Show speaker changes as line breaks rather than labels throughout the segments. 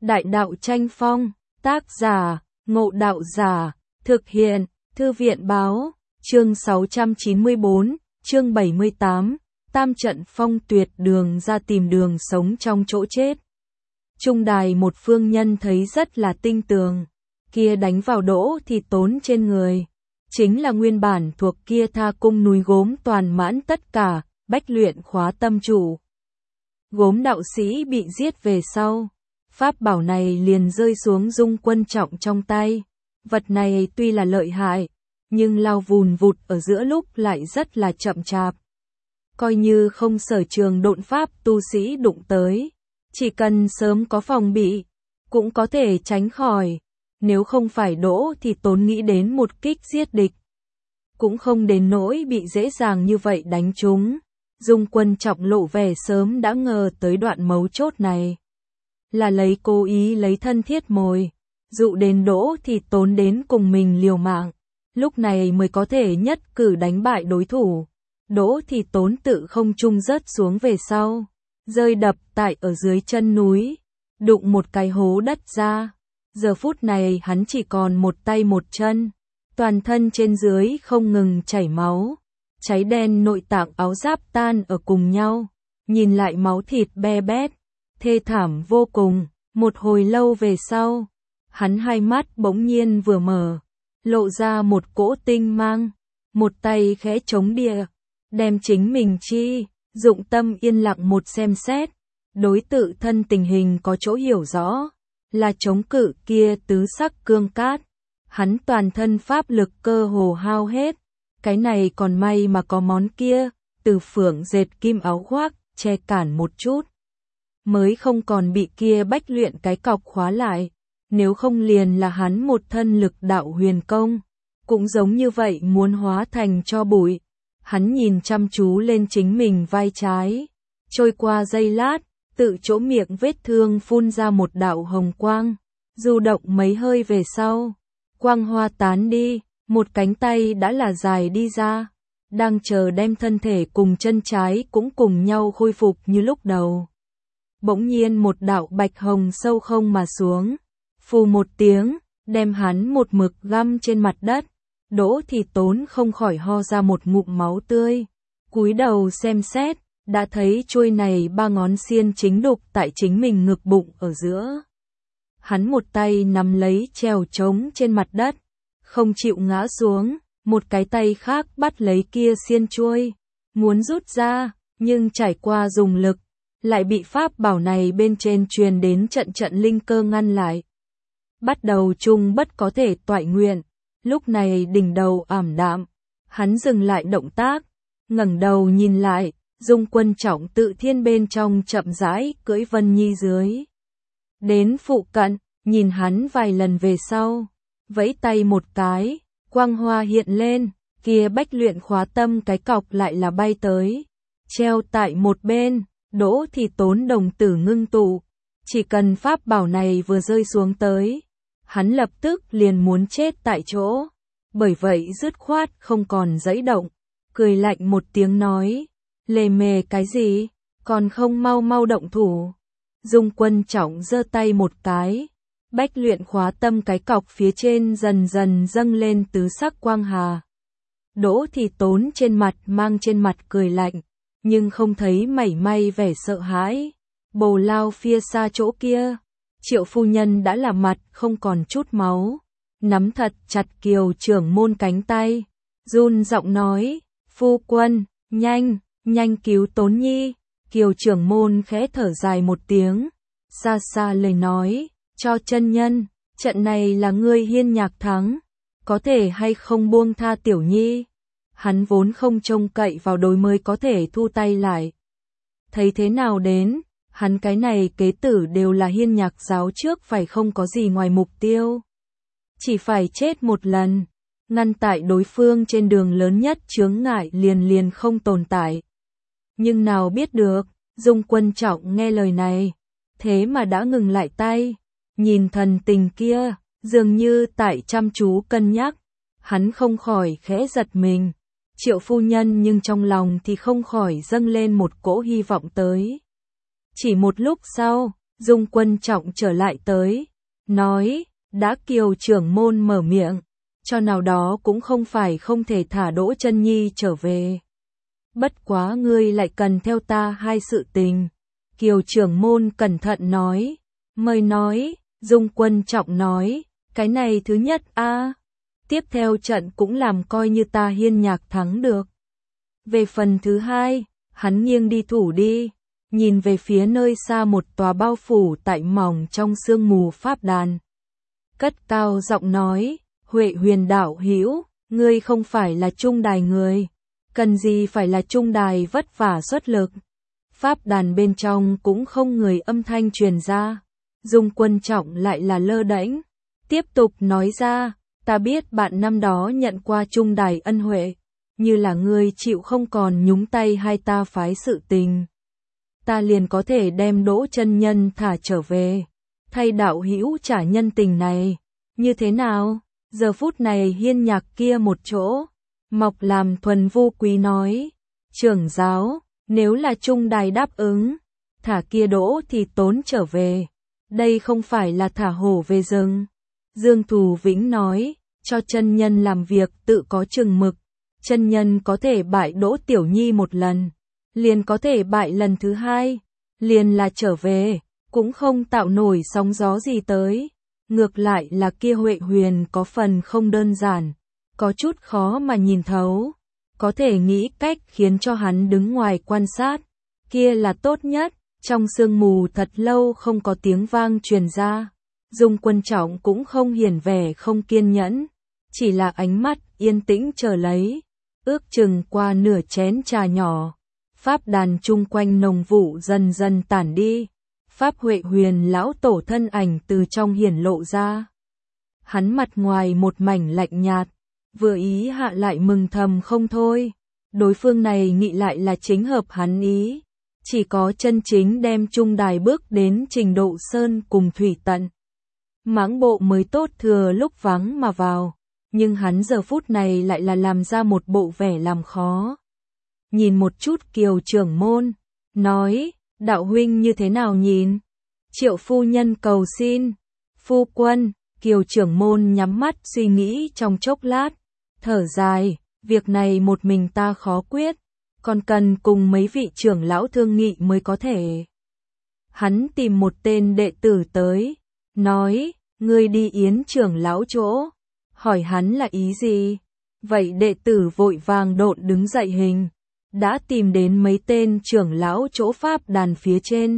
Đại đạo tranh phong, tác giả, Ngộ Đạo Giả, thực hiện, Thư viện Báo, chương 694, chương 78, tam trận phong tuyệt đường ra tìm đường sống trong chỗ chết. Trung đài một phương nhân thấy rất là tinh tường, kia đánh vào Đỗ Thì Tốn trên người. Chính là nguyên bản thuộc kia Tha Cung núi gốm toàn mãn tất cả, bách luyện khóa tâm chủ. Gốm đạo sĩ bị giết về sau, pháp bảo này liền rơi xuống Dung Quân Trọng trong tay. Vật này tuy là lợi hại, nhưng lao vùn vụt ở giữa lúc lại rất là chậm chạp. Coi như không sở trường độn pháp tu sĩ đụng tới, chỉ cần sớm có phòng bị, cũng có thể tránh khỏi. Nếu không phải Đỗ Thì Tốn nghĩ đến một kích giết địch, cũng không đến nỗi bị dễ dàng như vậy đánh trúng. Dung Quân Trọng lộ vẻ sớm đã ngờ tới đoạn mấu chốt này, là cố ý lấy thân thiết mồi, dụ đến Đỗ Thì Tốn đến cùng mình liều mạng, lúc này mới có thể nhất cử đánh bại đối thủ. Đỗ Thì Tốn tự không trung rớt xuống về sau, rơi đập tại ở dưới chân núi, đụng một cái hố đất ra. Giờ phút này hắn chỉ còn một tay một chân, toàn thân trên dưới không ngừng chảy máu, cháy đen nội tạng áo giáp tan ở cùng nhau, nhìn lại máu thịt be bét, thê thảm vô cùng. Một hồi lâu về sau, hắn hai mắt bỗng nhiên vừa mở, lộ ra một cỗ tinh mang, một tay khẽ chống địa, đem chính mình dụng tâm yên lặng một xem xét, đối tự thân tình hình có chỗ hiểu rõ, là chống cự kia tứ sắc cương cát. Hắn toàn thân pháp lực cơ hồ hao hết, cái này còn may mà có món kia, từ phượng dệt kim áo khoác, che cản một chút, mới không còn bị kia bách luyện cái cọc khóa lại, nếu không liền là hắn một thân lực đạo huyền công, cũng giống như vậy muốn hóa thành tro bụi. Hắn nhìn chăm chú lên chính mình vai trái, trôi qua giây lát, tự chỗ miệng vết thương phun ra một đạo hồng quang, du động mấy hơi về sau, quang hoa tán đi, một cánh tay đã là dài đi ra, đang chờ đem thân thể cùng chân trái cũng cùng nhau khôi phục như lúc đầu. Bỗng nhiên một đạo bạch hồng sâu không mà xuống, phù một tiếng, đem hắn một mực găm trên mặt đất. Đỗ Thì Tốn không khỏi ho ra một ngụm máu tươi, cúi đầu xem xét, đã thấy chuôi này ba ngón xiên chính đục tại chính mình ngực bụng ở giữa. Hắn một tay nắm lấy trèo trống trên mặt đất, không chịu ngã xuống, một cái tay khác bắt lấy kia xiên chuôi, muốn rút ra, nhưng trải qua dùng lực, lại bị pháp bảo này bên trên truyền đến trận trận linh cơ ngăn lại. Bắt đầu chung bất có thể toại nguyện, lúc này đỉnh đầu ảm đạm, hắn dừng lại động tác, ngẩng đầu nhìn lại, Dung Quân Trọng tự thiên bên trong chậm rãi cưỡi Vân Nhi dưới. Đến phụ cận, nhìn hắn vài lần về sau, vẫy tay một cái, quang hoa hiện lên, kia bách luyện khóa tâm cái cọc lại là bay tới, treo tại một bên. Đỗ Thì Tốn đồng tử ngưng tụ, chỉ cần pháp bảo này vừa rơi xuống tới, hắn lập tức liền muốn chết tại chỗ, bởi vậy dứt khoát không còn giãy động, cười lạnh một tiếng nói, lề mề cái gì, còn không mau mau động thủ. Dung Quân Trọng giơ tay một cái, bách luyện khóa tâm cái cọc phía trên dần dần dâng lên tứ sắc quang hà. Đỗ Thì Tốn trên mặt cười lạnh, nhưng không thấy mảy may vẻ sợ hãi. Bồ lao phía xa chỗ kia, Triệu phu nhân đã là mặt không còn chút máu, nắm thật chặt Kiều trưởng môn cánh tay, run giọng nói, phu quân, nhanh cứu Tốn Nhi. Kiều trưởng môn khẽ thở dài một tiếng, xa xa lời nói, cho chân nhân, trận này là ngươi Hiên Nhạc thắng, có thể hay không buông tha Tiểu Nhi. Hắn vốn không trông cậy vào đối mới có thể thu tay lại. Thấy thế nào đến, hắn cái này kế tử đều là Hiên Nhạc giáo trước phải không có gì ngoài mục tiêu. Chỉ phải chết một lần, ngăn tại đối phương trên đường lớn nhất chướng ngại liền không tồn tại. Nhưng nào biết được, Dung Quân Trọng nghe lời này, thế mà đã ngừng lại tay, nhìn thần tình kia, dường như tại chăm chú cân nhắc, hắn không khỏi khẽ giật mình. Triệu phu nhân nhưng trong lòng thì không khỏi dâng lên một cỗ hy vọng tới. Chỉ một lúc sau, Dung Quân Trọng trở lại tới, nói, đã Kiều trưởng môn mở miệng, cho nào đó cũng không phải không thể thả Đỗ Chân Nhi trở về. Bất quá ngươi lại cần theo ta hai sự tình. Kiều trưởng môn cẩn thận nói, mời nói, Dung Quân Trọng nói, cái này thứ nhất a, tiếp theo trận cũng làm coi như ta Hiên Nhạc thắng được. Về phần thứ hai, hắn nghiêng đi thủ đi, nhìn về phía nơi xa một tòa bao phủ tại mỏng trong sương mù pháp đàn. Cất cao giọng nói, Huệ Huyền đạo hữu, ngươi không phải là trung đài người, cần gì phải là trung đài vất vả xuất lực. Pháp đàn bên trong cũng không người âm thanh truyền ra. Dung Quân Trọng lại là lơ đễnh, tiếp tục nói ra, ta biết bạn năm đó nhận qua trung đài ân huệ, như là ngươi chịu không còn nhúng tay hai ta phái sự tình. Ta liền có thể đem Đỗ chân nhân thả trở về, thay đạo hữu trả nhân tình này, như thế nào? Giờ phút này Hiên Nhạc kia một chỗ, Mộc Làm Thuần vô quý nói, trưởng giáo, nếu là trung đài đáp ứng, thả kia Đỗ thì tốn trở về, đây không phải là thả hổ về rừng. Dương Thù Vĩnh nói, cho chân nhân làm việc tự có chừng mực, chân nhân có thể bại Đỗ Tiểu Nhi một lần, liền có thể bại lần thứ hai, liền là trở về, cũng không tạo nổi sóng gió gì tới. Ngược lại là kia Huệ Huyền có phần không đơn giản, có chút khó mà nhìn thấu, có thể nghĩ cách khiến cho hắn đứng ngoài quan sát, kia là tốt nhất. Trong sương mù thật lâu không có tiếng vang truyền ra, Dung Quân Trọng cũng không hiển vẻ không kiên nhẫn, chỉ là ánh mắt yên tĩnh chờ lấy. Ước chừng qua nửa chén trà nhỏ, pháp đàn chung quanh nồng vụ dần dần tản đi, Pháp Huệ Huyền lão tổ thân ảnh từ trong hiển lộ ra. Hắn mặt ngoài một mảnh lạnh nhạt, vừa ý hạ lại mừng thầm không thôi, đối phương này nghĩ lại là chính hợp hắn ý. Chỉ có chân chính đem trung đài bước đến trình độ sơn cùng thủy tận, mãng bộ mới tốt thừa lúc vắng mà vào, nhưng hắn giờ phút này lại là làm ra một bộ vẻ làm khó. Nhìn một chút Kiều trưởng môn, nói, đạo huynh như thế nào nhìn? Triệu phu nhân cầu xin, phu quân. Kiều trưởng môn nhắm mắt suy nghĩ trong chốc lát, thở dài, việc này một mình ta khó quyết, còn cần cùng mấy vị trưởng lão thương nghị mới có thể. Hắn tìm một tên đệ tử tới, nói, ngươi đi Yến trưởng lão chỗ, hỏi hắn là ý gì. Vậy đệ tử vội vàng độn đứng dậy hình, đã tìm đến mấy tên trưởng lão chỗ pháp đàn phía trên.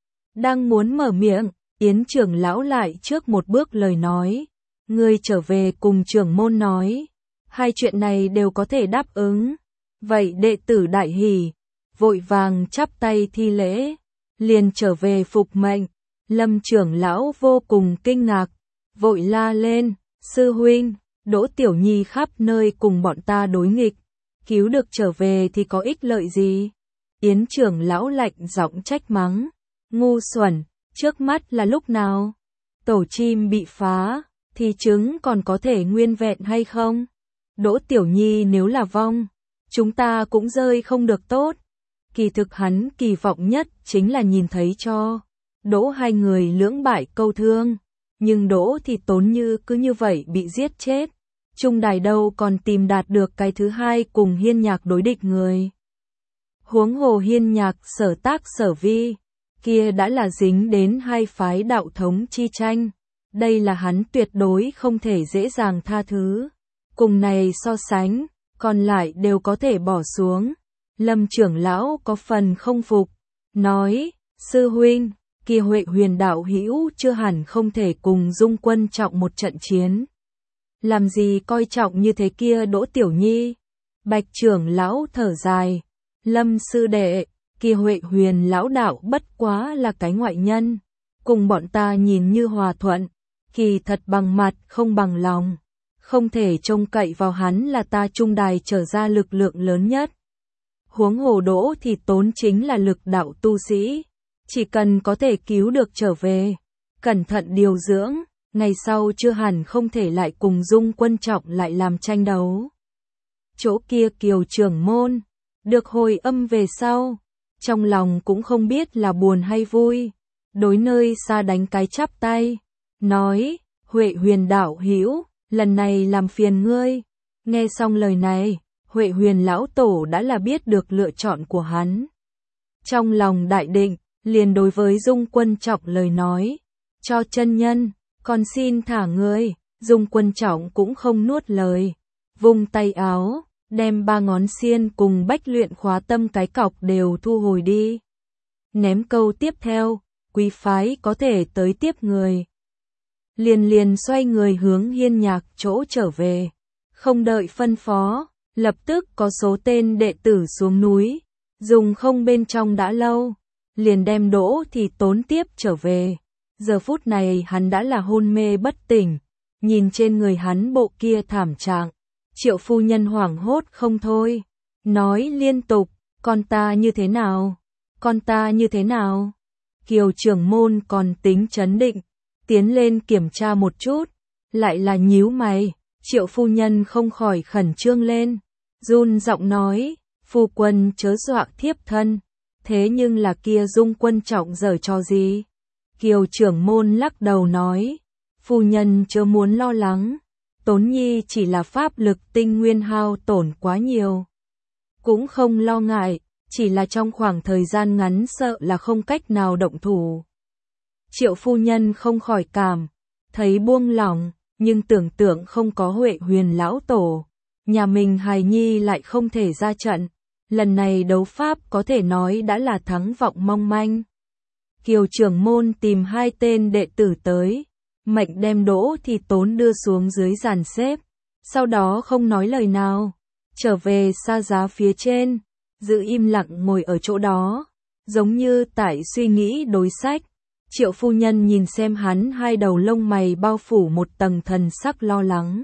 Đang muốn mở miệng, Yến trưởng lão lại trước một bước lời nói, ngươi trở về cùng trưởng môn nói, hai chuyện này đều có thể đáp ứng. Vậy đệ tử đại hỉ, vội vàng chắp tay thi lễ, liền trở về phục mệnh. Lâm trưởng lão vô cùng kinh ngạc, vội la lên, sư huynh, Đỗ Tiểu Nhi khắp nơi cùng bọn ta đối nghịch, cứu được trở về thì có ích lợi gì? Yến trưởng lão lạnh giọng trách mắng, ngu xuẩn, trước mắt là lúc nào? Tổ chim bị phá, thì trứng còn có thể nguyên vẹn hay không? Đỗ Tiểu Nhi nếu là vong, chúng ta cũng rơi không được tốt. Kỳ thực hắn kỳ vọng nhất chính là nhìn thấy cho Đỗ hai người lưỡng bại câu thương, nhưng Đỗ thì Tốn Như cứ như vậy bị giết chết. Trung đài đâu còn tìm đạt được cái thứ hai cùng Hiên Nhạc đối địch người. Huống hồ Hiên Nhạc sở tác sở vi, kia đã là dính đến hai phái đạo thống chi tranh. Đây là hắn tuyệt đối không thể dễ dàng tha thứ. Cùng này so sánh, còn lại đều có thể bỏ xuống. Lâm trưởng lão có phần không phục, nói, sư huynh, kia Huệ Huyền đạo hữu chưa hẳn không thể cùng Dung Quân Trọng một trận chiến. Làm gì coi trọng như thế kia Đỗ Tiểu Nhi? Bạch trưởng lão thở dài, Lâm sư đệ, kia Huệ Huyền lão đạo bất quá là cái ngoại nhân, cùng bọn ta nhìn như hòa thuận, kỳ thật bằng mặt không bằng lòng, không thể trông cậy vào hắn là ta trung đài trở ra lực lượng lớn nhất. Huống hồ Đỗ thì Tốn chính là lực đạo tu sĩ, chỉ cần có thể cứu được trở về, cẩn thận điều dưỡng, ngày sau chưa hẳn không thể lại cùng Dung Quân Trọng lại làm tranh đấu. Chỗ kia Kiều trưởng môn, được hồi âm về sau, trong lòng cũng không biết là buồn hay vui, đối nơi xa đánh cái chắp tay, nói, Huệ Huyền đạo hữu, lần này làm phiền ngươi. Nghe xong lời này, Huệ Huyền lão tổ đã là biết được lựa chọn của hắn. Trong lòng đại định, liền đối với Dung Quân Trọng lời nói, cho chân nhân, còn xin thả ngươi. Dung Quân Trọng cũng không nuốt lời, vung tay áo, đem 3 ngón xiên cùng bách luyện khóa tâm cái cọc đều thu hồi đi. Ném câu tiếp theo, quý phái có thể tới tiếp người. Liền xoay người hướng Hiên Nhạc chỗ trở về, không đợi phân phó, lập tức có số tên đệ tử xuống núi, dùng không bên trong đã lâu, liền đem Đỗ thì Tốn tiếp trở về. Giờ phút này hắn đã là hôn mê bất tỉnh, nhìn trên người hắn bộ kia thảm trạng, Triệu phu nhân hoảng hốt không thôi, nói liên tục, con ta như thế nào, con ta như thế nào. Kiều trưởng môn còn tính trấn định, tiến lên kiểm tra một chút, lại là nhíu mày, Triệu phu nhân không khỏi khẩn trương lên, run giọng nói, phu quân chớ dọa thiếp thân, thế nhưng là kia Dung Quân Trọng giở trò gì? Kiều trưởng môn lắc đầu nói, phu nhân chớ muốn lo lắng, Tốn Nhi chỉ là pháp lực tinh nguyên hao tổn quá nhiều. Cũng không lo ngại, chỉ là trong khoảng thời gian ngắn sợ là không cách nào động thủ. Triệu phu nhân không khỏi cảm, thấy buông lỏng, nhưng tưởng tượng không có Huệ Huyền lão tổ, nhà mình hài nhi lại không thể ra trận, lần này đấu pháp có thể nói đã là thắng vọng mong manh. Kiều trưởng môn tìm 2 tên đệ tử tới, mệnh đem Đỗ thì Tốn đưa xuống dưới giàn xếp, sau đó không nói lời nào, trở về xa giá phía trên, giữ im lặng ngồi ở chỗ đó, giống như tại suy nghĩ đối sách. Triệu phu nhân nhìn xem hắn 2 đầu lông mày bao phủ một tầng thần sắc lo lắng.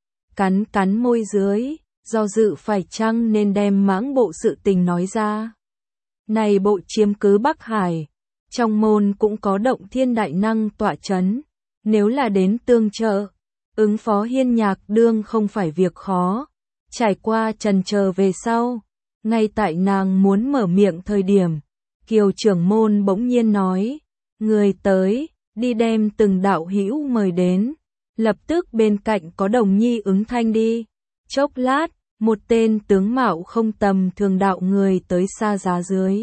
Cắn môi dưới, do dự phải chăng nên đem mãng bộ sự tình nói ra. Này bộ chiếm cứ Bắc Hải, trong môn cũng có động thiên đại năng tọa chấn, nếu là đến tương trợ, ứng phó Hiên Nhạc đương không phải việc khó. Trải qua trần chờ về sau, ngay tại nàng muốn mở miệng thời điểm, Kiều trưởng môn bỗng nhiên nói, người tới, đi đem từng đạo hữu mời đến, lập tức bên cạnh có Đồng Nhi ứng thanh đi. Chốc lát, một tên tướng mạo không tầm thường đạo người tới xa giá dưới.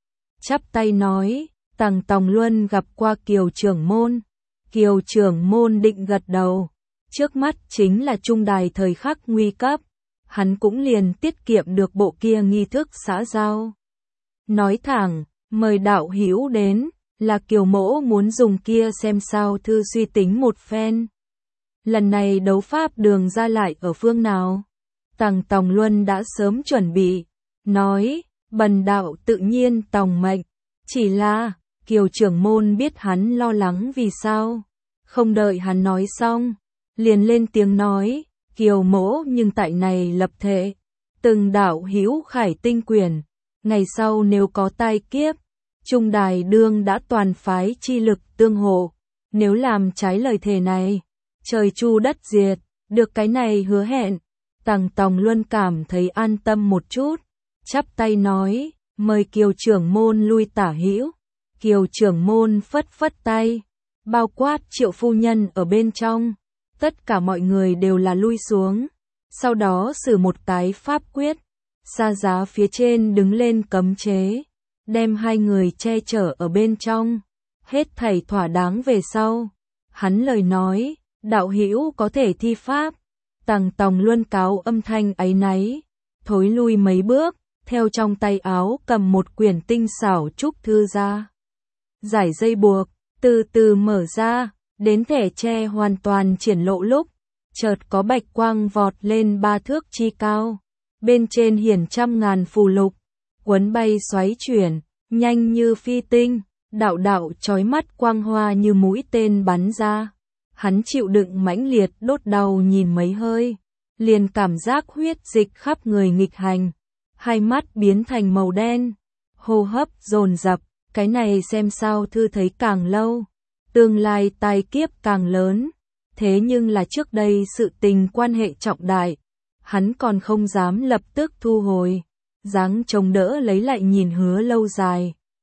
Chắp tay nói, Tằng Tòng Luân gặp qua Kiều trưởng môn. Kiều trưởng môn định gật đầu, trước mắt chính là trung đài thời khắc nguy cấp, hắn cũng liền tiết kiệm được bộ kia nghi thức xã giao. Nói thẳng, mời đạo hữu đến, là Kiều mỗ muốn dùng kia xem sao thư suy tính một phen. Lần này đấu pháp đường ra lại ở phương nào? Tằng Tòng Luân đã sớm chuẩn bị, nói, bần đạo tự nhiên tòng mệnh, chỉ là, Kiều trưởng môn biết hắn lo lắng vì sao, không đợi hắn nói xong, liền lên tiếng nói, Kiều mỗ nhưng tại này lập thể, từng đạo hữu khải tinh quyền, ngày sau nếu có tai kiếp, trung đài đương đã toàn phái chi lực tương hộ, nếu làm trái lời thề này, trời chu đất diệt, được cái này hứa hẹn. Tằng Tòng Luân cảm thấy an tâm một chút, chắp tay nói, mời Kiều trưởng môn lui tả hữu. Kiều trưởng môn phất phất tay, bao quát Triệu phu nhân ở bên trong, tất cả mọi người đều là lui xuống, sau đó sử một cái pháp quyết, xa giá phía trên đứng lên cấm chế, đem 2 người che chở ở bên trong, hết thảy thỏa đáng về sau. Hắn lời nói, đạo hữu có thể thi pháp. Tằng Tòng Luân cáo âm thanh áy náy, thối lui mấy bước, theo trong tay áo cầm một quyển tinh xảo trúc thư ra. Giải dây buộc, từ từ mở ra, đến thẻ tre hoàn toàn triển lộ lúc, chợt có bạch quang vọt lên 3 thước chi cao, bên trên hiển trăm ngàn phù lục, quấn bay xoáy chuyển, nhanh như phi tinh, đạo đạo chói mắt quang hoa như mũi tên bắn ra. Hắn chịu đựng mãnh liệt đốt đau nhìn mấy hơi, liền cảm giác huyết dịch khắp người nghịch hành, 2 mắt biến thành màu đen, hô hấp dồn dập, cái này xem sao thư thấy càng lâu, tương lai tai kiếp càng lớn, thế nhưng là trước đây sự tình quan hệ trọng đại, hắn còn không dám lập tức thu hồi, dáng chống đỡ lấy lại nhìn Hứa Lâu Dài,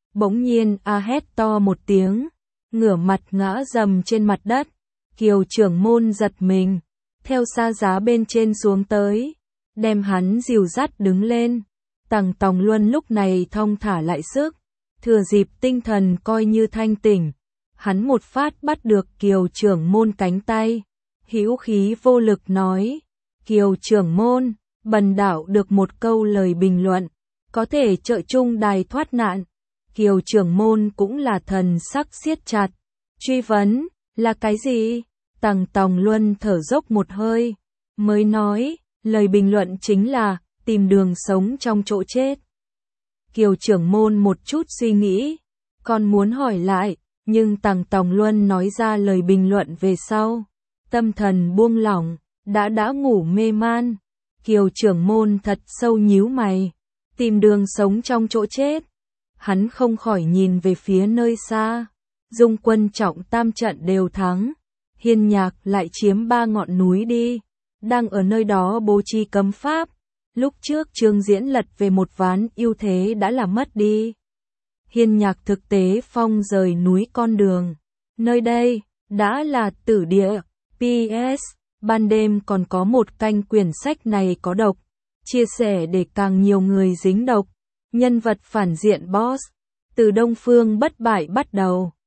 Bỗng nhiên hét to một tiếng, ngửa mặt ngã rầm trên mặt đất. Kiều trưởng môn giật mình, theo xa giá bên trên xuống tới, đem hắn dìu dắt đứng lên. Tằng Tòng Luân lúc này thong thả lại sức, thừa dịp tinh thần coi như thanh tỉnh, hắn một phát bắt được Kiều trưởng môn cánh tay, hữu khí vô lực nói: Kiều trưởng môn, bần đạo được một câu lời bình luận, có thể trợ chung đài thoát nạn. Kiều trưởng môn cũng là thần sắc siết chặt, truy vấn: là cái gì? Tằng Tòng Luân thở dốc một hơi, mới nói: lời bình luận chính là tìm đường sống trong chỗ chết. Kiều trưởng môn một chút suy nghĩ, còn muốn hỏi lại, nhưng Tằng Tòng Luân nói ra lời bình luận về sau, tâm thần buông lỏng, đã ngủ mê man. Kiều trưởng môn thật sâu nhíu mày, tìm đường sống trong chỗ chết. Hắn không khỏi nhìn về phía nơi xa, Dung quân trọng tam trận đều thắng, Hiên Nhạc lại chiếm 3 ngọn núi đi, đang ở nơi đó bố trí cấm pháp. Lúc trước Trương Diễn lật về một ván ưu thế đã là mất đi. Hiên Nhạc thực tế phong rời núi con đường, nơi đây đã là tử địa. PS, ban đêm còn có một canh quyển sách này có độc, chia sẻ để càng nhiều người dính độc. Nhân vật phản diện boss, từ Đông Phương bất bại bắt đầu.